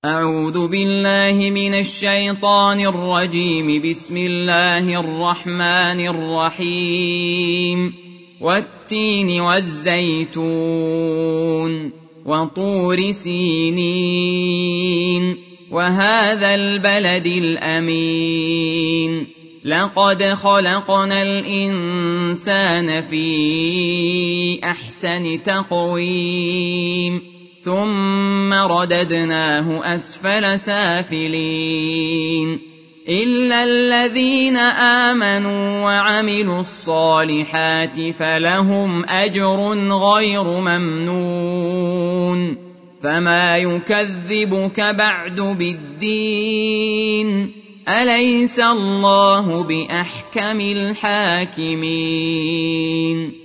أعوذ بالله من الشيطان الرجيم. بسم الله الرحمن الرحيم. والتين والزيتون وطور سينين وهذا البلد الأمين لقد خلقنا الإنسان في أحسن تقويم ثم رددناه أسفل سافلين إلا الذين آمنوا وعملوا الصالحات فلهم أجر غير ممنون. فما يكذبك بعد بالدين؟ أليس الله بأحكم الحاكمين؟